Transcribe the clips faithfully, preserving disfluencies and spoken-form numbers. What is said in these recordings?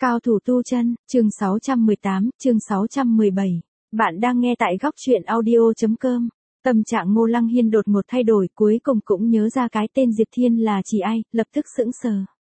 Cao thủ tu chân, chương sáu trăm mười tám, chương sáu trăm mười bảy. Bạn đang nghe tại góc truyện audio.com. Tâm trạng Ngô Lăng Hiên đột ngột thay đổi, cuối cùng cũng nhớ ra cái tên Diệp Thiên là chỉ ai, lập tức sững sờ.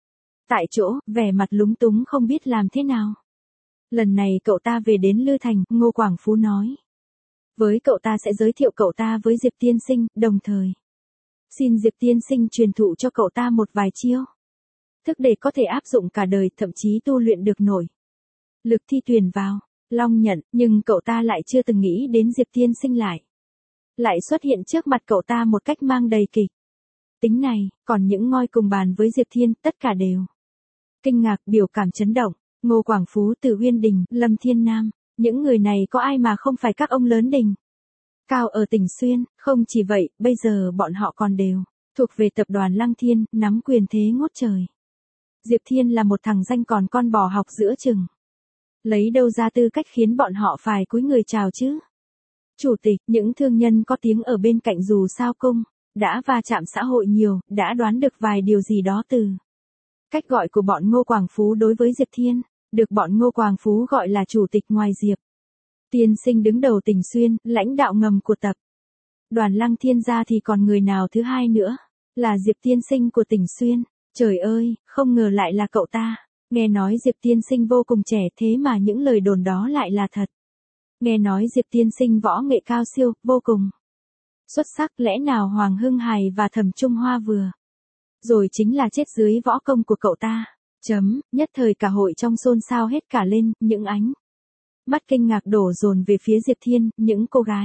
Tại chỗ, vẻ mặt lúng túng không biết làm thế nào. Lần này cậu ta về đến Lư Thành, Ngô Quảng Phú nói. Với cậu ta sẽ giới thiệu cậu ta với Diệp Tiên Sinh, đồng thời xin Diệp Tiên Sinh truyền thụ cho cậu ta một vài chiêu thức để có thể áp dụng cả đời, thậm chí tu luyện được nổi. Lực thi tuyển vào, Long nhận, nhưng cậu ta lại chưa từng nghĩ đến Diệp Tiên Sinh lại. Lại xuất hiện trước mặt cậu ta một cách mang đầy kịch tính này, còn những ngoi cùng bàn với Diệp Thiên, tất cả đều kinh ngạc, biểu cảm chấn động. Ngô Quảng Phú, Từ Uyên Đình, Lâm Thiên Nam, những người này có ai mà không phải các ông lớn đình cao ở tỉnh Xuyên, không chỉ vậy, bây giờ bọn họ còn đều thuộc về tập đoàn Lăng Thiên, nắm quyền thế ngút trời. Diệp Thiên là một thằng danh còn con bò học giữa chừng. Lấy đâu ra tư cách khiến bọn họ phải cúi người chào chứ? Chủ tịch, những thương nhân có tiếng ở bên cạnh dù sao cung, đã va chạm xã hội nhiều, đã đoán được vài điều gì đó từ cách gọi của bọn Ngô Quảng Phú đối với Diệp Thiên, được bọn Ngô Quảng Phú gọi là chủ tịch ngoài Diệp Tiên Sinh đứng đầu tỉnh Xuyên, lãnh đạo ngầm của tập đoàn Lăng Thiên ra thì còn người nào thứ hai nữa, là Diệp Tiên Sinh của tỉnh Xuyên. Trời ơi, không ngờ lại là cậu ta. Nghe nói Diệp Tiên Sinh vô cùng trẻ, thế mà những lời đồn đó lại là thật. Nghe nói Diệp Tiên Sinh võ nghệ cao siêu, vô cùng xuất sắc, lẽ nào Hoàng Hưng Hải và Thẩm Trung Hoa vừa rồi chính là chết dưới võ công của cậu ta. Chấm, nhất thời cả hội trong xôn xao hết cả lên, những ánh mắt kinh ngạc đổ dồn về phía Diệp Thiên, những cô gái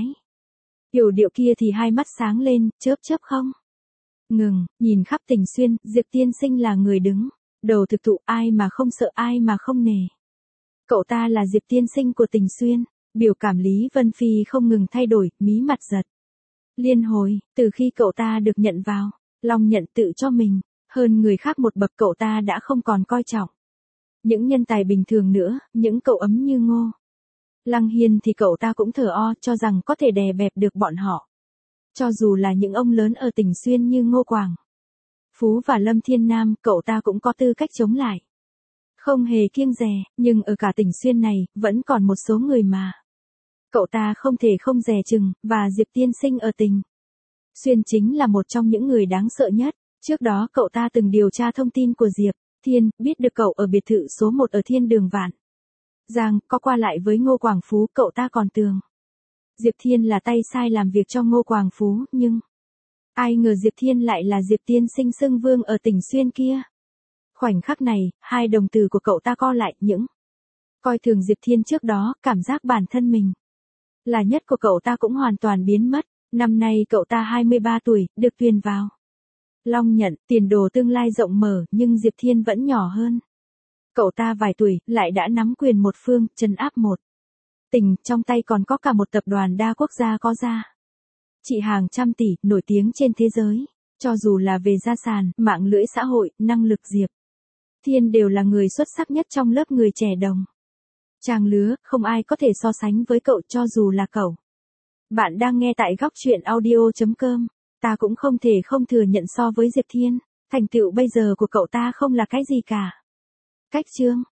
yểu điệu kia thì hai mắt sáng lên, chớp chớp không ngừng, nhìn khắp tỉnh Xuyên, Diệp Tiên Sinh là người đứng đầu thực thụ, ai mà không sợ, ai mà không nể. Cậu ta là Diệp Tiên Sinh của tỉnh Xuyên. Biểu cảm Lý Vân Phi không ngừng thay đổi, mí mặt giật liên hồi, từ khi cậu ta được nhận vào, Long nhận tự cho mình hơn người khác một bậc, cậu ta đã không còn coi trọng những nhân tài bình thường nữa, những cậu ấm như Ngô Lăng Hiên thì cậu ta cũng thờ o, cho rằng có thể đè bẹp được bọn họ. Cho dù là những ông lớn ở tỉnh Xuyên như Ngô Quảng Phú và Lâm Thiên Nam, cậu ta cũng có tư cách chống lại. Không hề kiêng dè, nhưng ở cả tỉnh Xuyên này, vẫn còn một số người mà cậu ta không thể không dè chừng, và Diệp Tiên Sinh ở tỉnh Xuyên chính là một trong những người đáng sợ nhất. Trước đó cậu ta từng điều tra thông tin của Diệp Thiên, biết được cậu ở biệt thự số một ở Thiên Đường Vạn Giang, có qua lại với Ngô Quảng Phú, cậu ta còn tưởng Diệp Thiên là tay sai làm việc cho Ngô Quảng Phú, nhưng ai ngờ Diệp Thiên lại là Diệp Tiên Sinh xưng vương ở tỉnh Xuyên kia. Khoảnh khắc này, hai đồng tử của cậu ta co lại, những coi thường Diệp Thiên trước đó, cảm giác bản thân mình là nhất của cậu ta cũng hoàn toàn biến mất. Năm nay cậu ta hai mươi ba tuổi, được tuyển vào Long nhận, tiền đồ tương lai rộng mở, nhưng Diệp Thiên vẫn nhỏ hơn cậu ta vài tuổi, lại đã nắm quyền một phương, trấn áp một tỉnh, trong tay còn có cả một tập đoàn đa quốc gia có giá trị hàng trăm tỷ, nổi tiếng trên thế giới. Cho dù là về gia sản, mạng lưới xã hội, năng lực, Diệp Thiên đều là người xuất sắc nhất trong lớp người trẻ đồng trang lứa, không ai có thể so sánh với cậu, cho dù là cậu. Bạn đang nghe tại góc truyện audio.com. Ta cũng không thể không thừa nhận, so với Diệp Thiên, thành tựu bây giờ của cậu ta không là cái gì cả. Cách chương